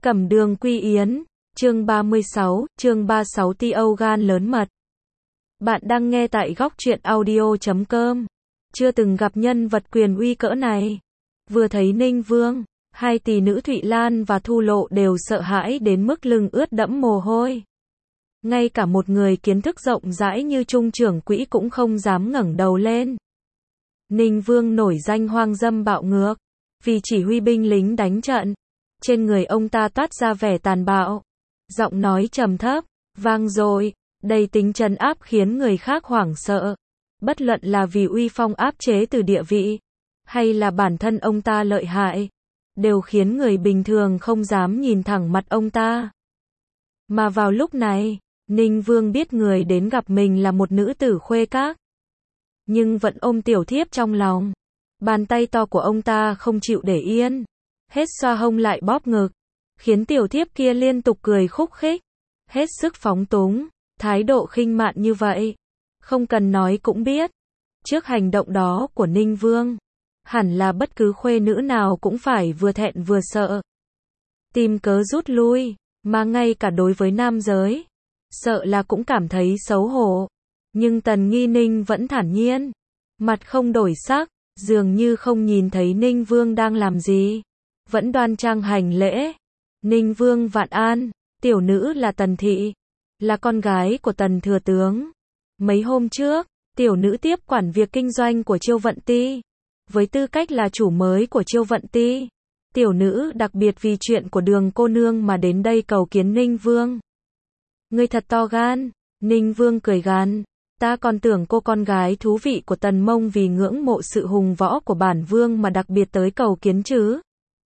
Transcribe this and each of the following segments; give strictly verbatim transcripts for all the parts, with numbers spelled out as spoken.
Cẩm Đường Quy Yến, chương ba mươi sáu, chương ba mươi sáu ti âu gan lớn mật. Bạn đang nghe tại góc truyện audio chấm com. Chưa từng gặp nhân vật quyền uy cỡ này. Vừa thấy Ninh Vương, hai tỷ nữ Thụy Lan và Thu Lộ đều sợ hãi đến mức lưng ướt đẫm mồ hôi. Ngay cả một người kiến thức rộng rãi như Trung trưởng quỹ cũng không dám ngẩng đầu lên. Ninh Vương nổi danh hoang dâm bạo ngược, vì chỉ huy binh lính đánh trận. Trên người ông ta toát ra vẻ tàn bạo. Giọng nói trầm thấp, vang dội, đầy tính trấn áp khiến người khác hoảng sợ. Bất luận là vì uy phong áp chế từ địa vị, hay là bản thân ông ta lợi hại, đều khiến người bình thường không dám nhìn thẳng mặt ông ta. Mà vào lúc này, Ninh Vương biết người đến gặp mình là một nữ tử khuê các. Nhưng vẫn ôm tiểu thiếp trong lòng. Bàn tay to của ông ta không chịu để yên. Hết xoa hông lại bóp ngực, khiến tiểu thiếp kia liên tục cười khúc khích, hết sức phóng túng, thái độ khinh mạn như vậy, không cần nói cũng biết. Trước hành động đó của Ninh Vương, hẳn là bất cứ khuê nữ nào cũng phải vừa thẹn vừa sợ, tìm cớ rút lui, mà ngay cả đối với nam giới, sợ là cũng cảm thấy xấu hổ. Nhưng Tần Nghi Ninh vẫn thản nhiên, mặt không đổi sắc, dường như không nhìn thấy Ninh Vương đang làm gì. Vẫn đoan trang hành lễ. Ninh Vương vạn an, tiểu nữ là Tần Thị, là con gái của Tần Thừa Tướng. Mấy hôm trước, tiểu nữ tiếp quản việc kinh doanh của Chiêu Vận Ti. Với tư cách là chủ mới của Chiêu Vận Ti, tiểu nữ đặc biệt vì chuyện của Đường cô nương mà đến đây cầu kiến Ninh Vương. Ngươi thật to gan. Ninh Vương cười gằn, ta còn tưởng cô con gái thú vị của Tần Mông vì ngưỡng mộ sự hùng võ của bản vương mà đặc biệt tới cầu kiến chứ.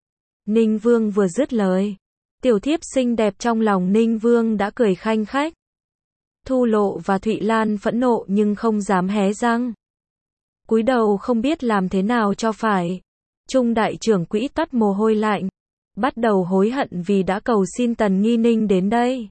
Ninh Vương vừa dứt lời, tiểu thiếp xinh đẹp trong lòng Ninh Vương đã cười khanh khách. Thu Lộ và Thụy Lan phẫn nộ nhưng không dám hé răng. Cúi đầu không biết làm thế nào cho phải. Trung đại trưởng quỹ toát mồ hôi lạnh, bắt đầu hối hận vì đã cầu xin Tần Nghi Ninh đến đây.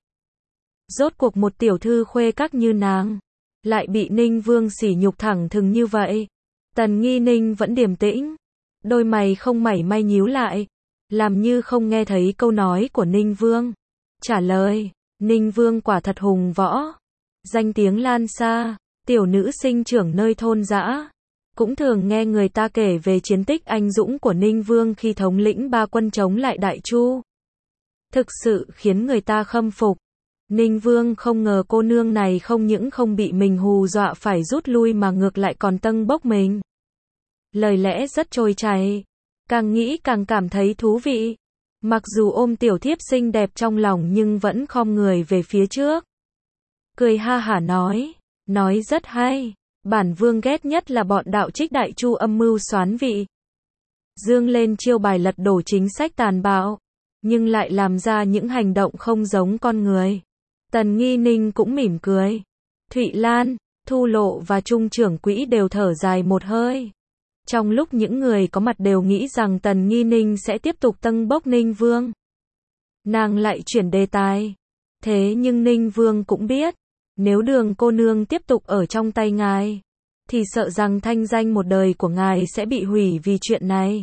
Rốt cuộc một tiểu thư khuê các như nàng, lại bị Ninh Vương sỉ nhục thẳng thừng như vậy. Tần Nghi Ninh vẫn điềm tĩnh, đôi mày không mảy may nhíu lại, làm như không nghe thấy câu nói của Ninh Vương. Trả lời, Ninh Vương quả thật hùng võ, danh tiếng lan xa, tiểu nữ sinh trưởng nơi thôn dã, cũng thường nghe người ta kể về chiến tích anh dũng của Ninh Vương khi thống lĩnh ba quân chống lại Đại Chu. Thực sự khiến người ta khâm phục. Ninh Vương không ngờ cô nương này không những không bị mình hù dọa phải rút lui mà ngược lại còn tâng bốc mình. Lời lẽ rất trôi chảy. Càng nghĩ càng cảm thấy thú vị. Mặc dù ôm tiểu thiếp xinh đẹp trong lòng nhưng vẫn khom người về phía trước. Cười ha hả nói, nói rất hay, bản vương ghét nhất là bọn đạo trích Đại Chu âm mưu xoán vị. Dương lên chiêu bài lật đổ chính sách tàn bạo, nhưng lại làm ra những hành động không giống con người. Tần Nghi Ninh cũng mỉm cười. Thụy Lan, Thu Lộ và Trung trưởng quỹ đều thở dài một hơi. Trong lúc những người có mặt đều nghĩ rằng Tần Nghi Ninh sẽ tiếp tục tâng bốc Ninh Vương, nàng lại chuyển đề tài. Thế nhưng Ninh Vương cũng biết, nếu Đường cô nương tiếp tục ở trong tay ngài, thì sợ rằng thanh danh một đời của ngài sẽ bị hủy vì chuyện này.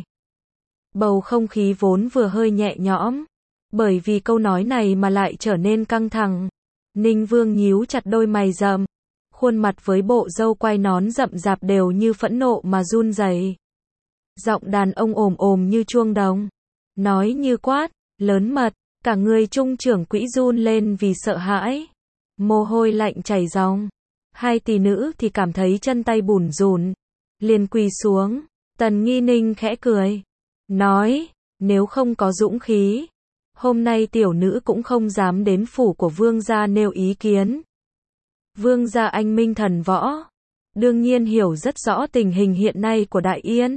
Bầu không khí vốn vừa hơi nhẹ nhõm, bởi vì câu nói này mà lại trở nên căng thẳng. Ninh Vương nhíu chặt đôi mày rậm, khuôn mặt với bộ râu quai nón rậm rạp đều như phẫn nộ mà run rẩy. Giọng đàn ông ồm ồm như chuông đồng, nói như quát, lớn mật, cả người Trung trưởng quỹ run lên vì sợ hãi. Mồ hôi lạnh chảy ròng. Hai tỷ nữ thì cảm thấy chân tay bủn rủn, liền quỳ xuống. Tần Nghi Ninh khẽ cười, nói, nếu không có dũng khí, hôm nay tiểu nữ cũng không dám đến phủ của vương gia nêu ý kiến. Vương gia anh minh thần võ, đương nhiên hiểu rất rõ tình hình hiện nay của Đại Yên.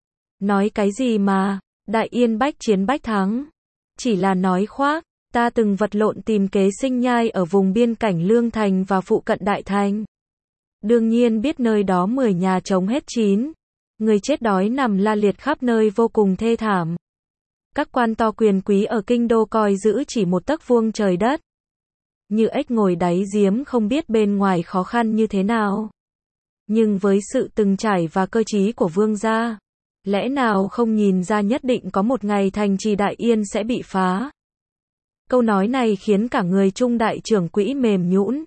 Nói cái gì mà, Đại Yên bách chiến bách thắng, chỉ là nói khoác. Ta từng vật lộn tìm kế sinh nhai ở vùng biên cảnh Lương Thành và phụ cận Đại Thành. Đương nhiên biết nơi đó mười nhà trống hết chín, người chết đói nằm la liệt khắp nơi vô cùng thê thảm. Các quan to quyền quý ở kinh đô coi giữ chỉ một tấc vuông trời đất, như ếch ngồi đáy giếng không biết bên ngoài khó khăn như thế nào. Nhưng với sự từng trải và cơ trí của vương gia, lẽ nào không nhìn ra nhất định có một ngày thành trì Đại Yên sẽ bị phá. Câu nói này khiến cả người Trung đại trưởng quỹ mềm nhũn.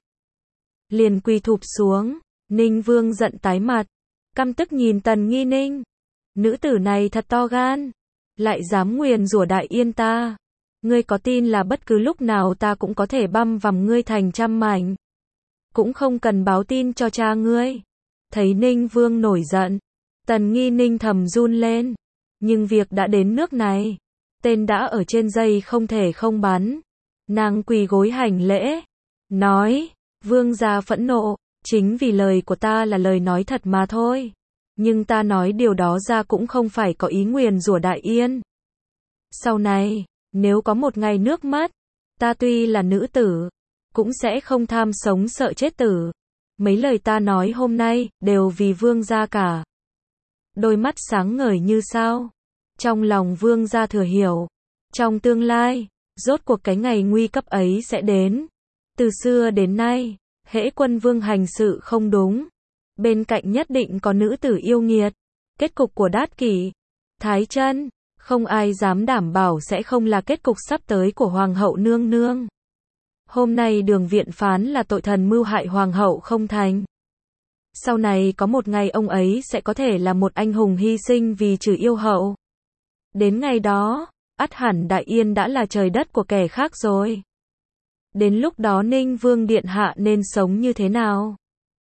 Liền quỳ thụp xuống, Ninh Vương giận tái mặt, căm tức nhìn Tần Nghi Ninh. Nữ tử này thật to gan, lại dám nguyền rủa Đại Yên ta. Ngươi có tin là bất cứ lúc nào ta cũng có thể băm vằm ngươi thành trăm mảnh? Cũng không cần báo tin cho cha ngươi. Thấy Ninh Vương nổi giận, Tần Nghi Ninh thầm run lên. Nhưng việc đã đến nước này, tên đã ở trên dây không thể không bắn. Nàng quỳ gối hành lễ, nói, vương gia phẫn nộ, chính vì lời của ta là lời nói thật mà thôi. Nhưng ta nói điều đó ra cũng không phải có ý nguyền rủa Đại Yên. Sau này, nếu có một ngày nước mất, ta tuy là nữ tử, cũng sẽ không tham sống sợ chết tử. Mấy lời ta nói hôm nay, đều vì vương gia cả. Đôi mắt sáng ngời như sao. Trong lòng vương gia thừa hiểu. Trong tương lai, rốt cuộc cái ngày nguy cấp ấy sẽ đến. Từ xưa đến nay, hễ quân vương hành sự không đúng, bên cạnh nhất định có nữ tử yêu nghiệt. Kết cục của Đát Kỷ, Thái Chân, không ai dám đảm bảo sẽ không là kết cục sắp tới của Hoàng hậu nương nương. Hôm nay Đường viện phán là tội thần mưu hại Hoàng hậu không thành. Sau này có một ngày ông ấy sẽ có thể là một anh hùng hy sinh vì trừ yêu hậu. Đến ngày đó, ắt hẳn Đại Yên đã là trời đất của kẻ khác rồi. Đến lúc đó Ninh Vương điện hạ nên sống như thế nào?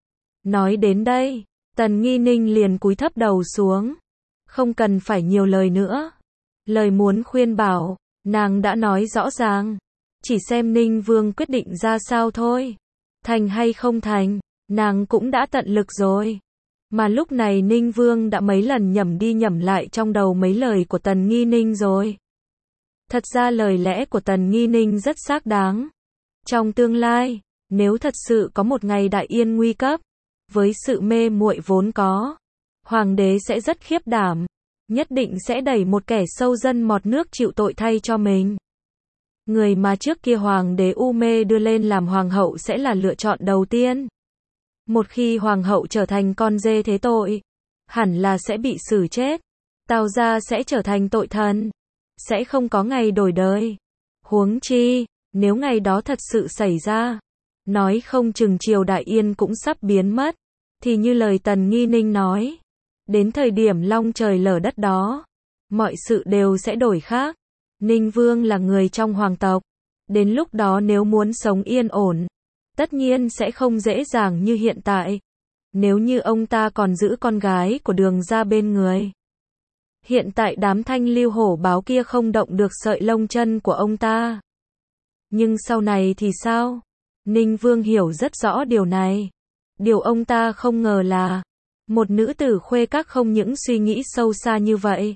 Nói đến đây, Tần Nghi Ninh liền cúi thấp đầu xuống. Không cần phải nhiều lời nữa. Lời muốn khuyên bảo, nàng đã nói rõ ràng. Chỉ xem Ninh Vương quyết định ra sao thôi. Thành hay không thành, nàng cũng đã tận lực rồi. Mà lúc này Ninh Vương đã mấy lần nhẩm đi nhẩm lại trong đầu mấy lời của Tần Nghi Ninh rồi. Thật ra lời lẽ của Tần Nghi Ninh rất xác đáng. Trong tương lai, nếu thật sự có một ngày Đại Yên nguy cấp, với sự mê muội vốn có, Hoàng đế sẽ rất khiếp đảm, nhất định sẽ đẩy một kẻ sâu dân mọt nước chịu tội thay cho mình. Người mà trước kia Hoàng đế u mê đưa lên làm Hoàng hậu sẽ là lựa chọn đầu tiên. Một khi Hoàng hậu trở thành con dê thế tội, hẳn là sẽ bị xử chết. Tào gia sẽ trở thành tội thần, sẽ không có ngày đổi đời. Huống chi, nếu ngày đó thật sự xảy ra, nói không chừng triều Đại Yên cũng sắp biến mất, thì như lời Tần Nghi Ninh nói, đến thời điểm long trời lở đất đó, mọi sự đều sẽ đổi khác. Ninh Vương là người trong hoàng tộc, đến lúc đó nếu muốn sống yên ổn, tất nhiên sẽ không dễ dàng như hiện tại. Nếu như ông ta còn giữ con gái của Đường gia bên người. Hiện tại đám thanh lưu hổ báo kia không động được sợi lông chân của ông ta. Nhưng sau này thì sao? Ninh Vương hiểu rất rõ điều này. Điều ông ta không ngờ là, một nữ tử khuê các không những suy nghĩ sâu xa như vậy,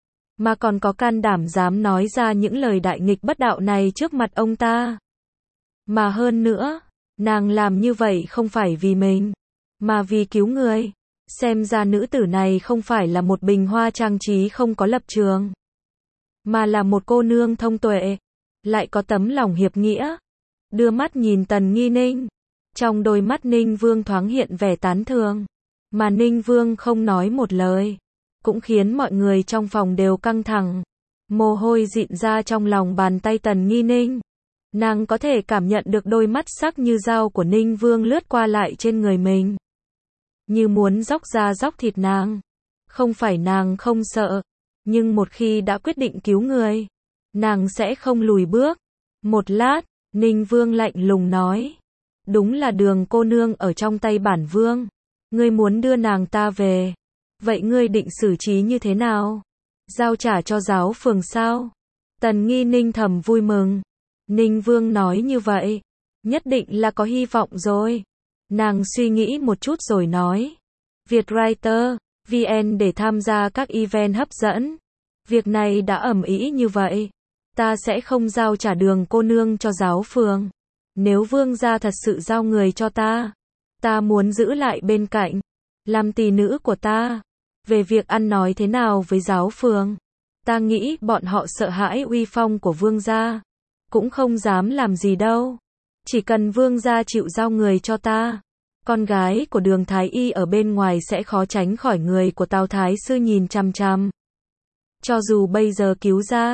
mà còn có can đảm dám nói ra những lời đại nghịch bất đạo này trước mặt ông ta. Mà hơn nữa, nàng làm như vậy không phải vì mình, mà vì cứu người. Xem ra nữ tử này không phải là một bình hoa trang trí không có lập trường, mà là một cô nương thông tuệ, lại có tấm lòng hiệp nghĩa. Đưa mắt nhìn Tần Nghi Ninh, trong đôi mắt Ninh Vương thoáng hiện vẻ tán thưởng, mà Ninh Vương không nói một lời, cũng khiến mọi người trong phòng đều căng thẳng. Mồ hôi dịn ra trong lòng bàn tay Tần Nghi Ninh. Nàng có thể cảm nhận được đôi mắt sắc như dao của Ninh Vương lướt qua lại trên người mình, như muốn róc da róc thịt nàng. Không phải nàng không sợ, nhưng một khi đã quyết định cứu người, nàng sẽ không lùi bước. Một lát, Ninh Vương lạnh lùng nói, đúng là Đường cô nương ở trong tay bản vương, ngươi muốn đưa nàng ta về, vậy ngươi định xử trí như thế nào? Giao trả cho giáo phường sao? Tần Nghi Ninh thầm vui mừng. Ninh Vương nói như vậy, nhất định là có hy vọng rồi. Nàng suy nghĩ một chút rồi nói, Vietwriter, vê en để tham gia các event hấp dẫn. Việc này đã ầm ĩ như vậy, ta sẽ không giao trả Đường cô nương cho giáo phường. Nếu vương gia thật sự giao người cho ta, ta muốn giữ lại bên cạnh, làm tỳ nữ của ta. Về việc ăn nói thế nào với giáo phường, ta nghĩ bọn họ sợ hãi uy phong của vương gia, cũng không dám làm gì đâu. Chỉ cần vương gia chịu giao người cho ta, con gái của Đường Thái Y ở bên ngoài sẽ khó tránh khỏi người của Tào Thái sư nhìn chằm chằm. Cho dù bây giờ cứu ra,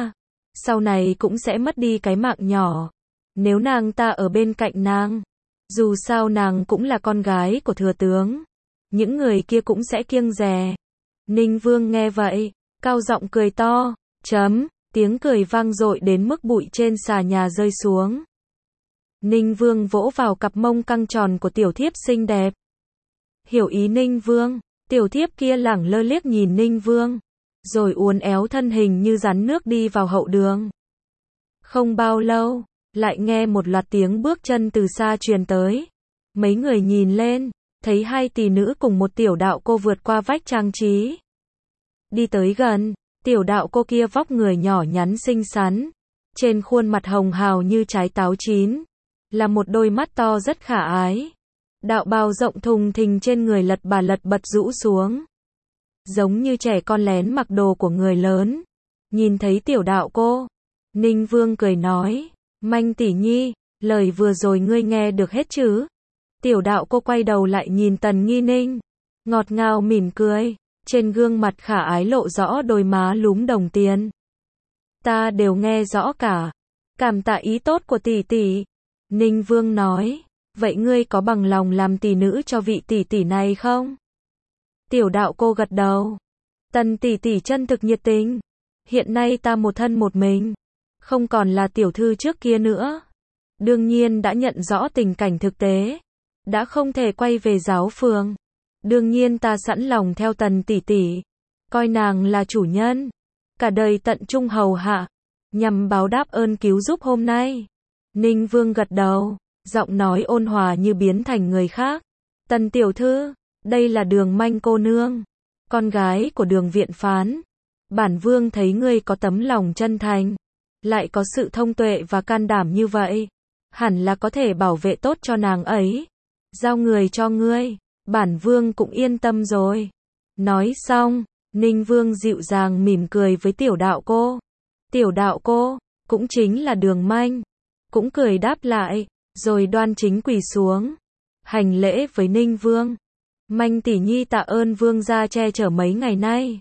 sau này cũng sẽ mất đi cái mạng nhỏ. Nếu nàng ta ở bên cạnh nàng, dù sao nàng cũng là con gái của thừa tướng, những người kia cũng sẽ kiêng dè. Ninh Vương nghe vậy, cao giọng cười to, chấm, tiếng cười vang dội đến mức bụi trên xà nhà rơi xuống. Ninh Vương vỗ vào cặp mông căng tròn của tiểu thiếp xinh đẹp. Hiểu ý Ninh Vương, tiểu thiếp kia lẳng lơ liếc nhìn Ninh Vương, rồi uốn éo thân hình như rắn nước đi vào hậu đường. Không bao lâu, lại nghe một loạt tiếng bước chân từ xa truyền tới. Mấy người nhìn lên, thấy hai tỷ nữ cùng một tiểu đạo cô vượt qua vách trang trí. Đi tới gần, tiểu đạo cô kia vóc người nhỏ nhắn xinh xắn, trên khuôn mặt hồng hào như trái táo chín, là một đôi mắt to rất khả ái. Đạo bào rộng thùng thình trên người lật bà lật bật rũ xuống, giống như trẻ con lén mặc đồ của người lớn. Nhìn thấy tiểu đạo cô, Ninh Vương cười nói, Manh tỷ nhi, lời vừa rồi ngươi nghe được hết chứ? Tiểu đạo cô quay đầu lại nhìn Tần Nghi Ninh, ngọt ngào mỉm cười, trên gương mặt khả ái lộ rõ đôi má lúm đồng tiền. Ta đều nghe rõ cả, cảm tạ ý tốt của tỷ tỷ. Ninh Vương nói, vậy ngươi có bằng lòng làm tỷ nữ cho vị tỷ tỷ này không? Tiểu đạo cô gật đầu. Tần tỷ tỷ chân thực nhiệt tình. Hiện nay ta một thân một mình, không còn là tiểu thư trước kia nữa. Đương nhiên đã nhận rõ tình cảnh thực tế, đã không thể quay về giáo phường. Đương nhiên ta sẵn lòng theo Tần tỷ tỷ, coi nàng là chủ nhân, cả đời tận trung hầu hạ, nhằm báo đáp ơn cứu giúp hôm nay. Ninh Vương gật đầu, giọng nói ôn hòa như biến thành người khác. Tần tiểu thư, đây là Đường Manh cô nương, con gái của Đường viện phán. Bản vương thấy ngươi có tấm lòng chân thành, lại có sự thông tuệ và can đảm như vậy, hẳn là có thể bảo vệ tốt cho nàng ấy. Giao người cho ngươi, bản vương cũng yên tâm rồi. Nói xong, Ninh Vương dịu dàng mỉm cười với tiểu đạo cô. Tiểu đạo cô, cũng chính là Đường Manh, cũng cười đáp lại, rồi đoan chính quỳ xuống, hành lễ với Ninh Vương. Manh tỷ nhi tạ ơn vương gia che chở mấy ngày nay.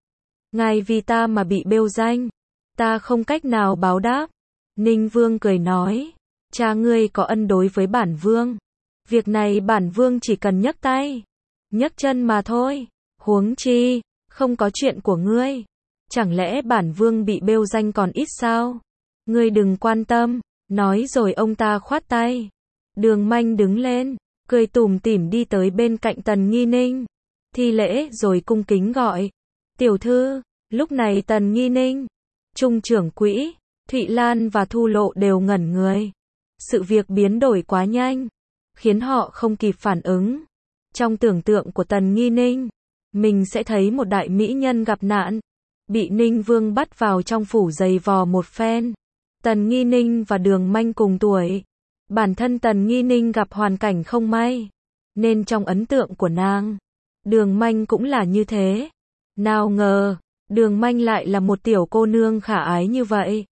Ngài vì ta mà bị bêu danh, ta không cách nào báo đáp. Ninh Vương cười nói, cha ngươi có ân đối với bản vương, việc này bản vương chỉ cần nhấc tay, nhấc chân mà thôi. Huống chi, không có chuyện của ngươi, chẳng lẽ bản vương bị bêu danh còn ít sao? Ngươi đừng quan tâm. Nói rồi ông ta khoát tay. Đường Manh đứng lên, cười tủm tỉm đi tới bên cạnh Tần Nghi Ninh, thi lễ rồi cung kính gọi, tiểu thư. Lúc này Tần Nghi Ninh, Trung trưởng quỹ, Thụy Lan và Thu Lộ đều ngẩn người. Sự việc biến đổi quá nhanh, khiến họ không kịp phản ứng. Trong tưởng tượng của Tần Nghi Ninh, mình sẽ thấy một đại mỹ nhân gặp nạn, bị Ninh Vương bắt vào trong phủ giày vò một phen. Tần Nghi Ninh và Đường Manh cùng tuổi, bản thân Tần Nghi Ninh gặp hoàn cảnh không may, nên trong ấn tượng của nàng, Đường Manh cũng là như thế. Nào ngờ, Đường Manh lại là một tiểu cô nương khả ái như vậy,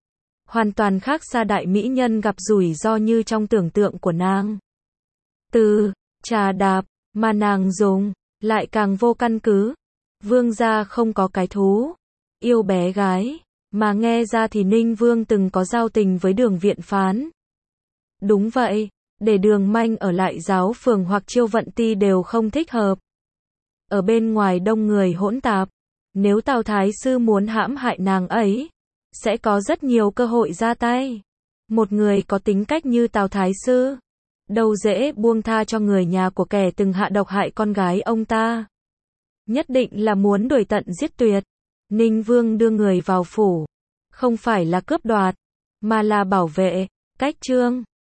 hoàn toàn khác xa đại mỹ nhân gặp rủi ro như trong tưởng tượng của nàng. Từ trà đạp mà nàng dùng lại càng vô căn cứ. Vương gia không có cái thú yêu bé gái, mà nghe ra thì Ninh Vương từng có giao tình với Đường viện phán. Đúng vậy, để Đường Manh ở lại giáo phường hoặc Chiêu Vận Ti đều không thích hợp. Ở bên ngoài đông người hỗn tạp, nếu Tào Thái Sư muốn hãm hại nàng ấy, sẽ có rất nhiều cơ hội ra tay. Một người có tính cách như Tào Thái Sư, đâu dễ buông tha cho người nhà của kẻ từng hạ độc hại con gái ông ta. Nhất định là muốn đuổi tận giết tuyệt. Ninh Vương đưa người vào phủ, không phải là cướp đoạt, mà là bảo vệ. Cách chương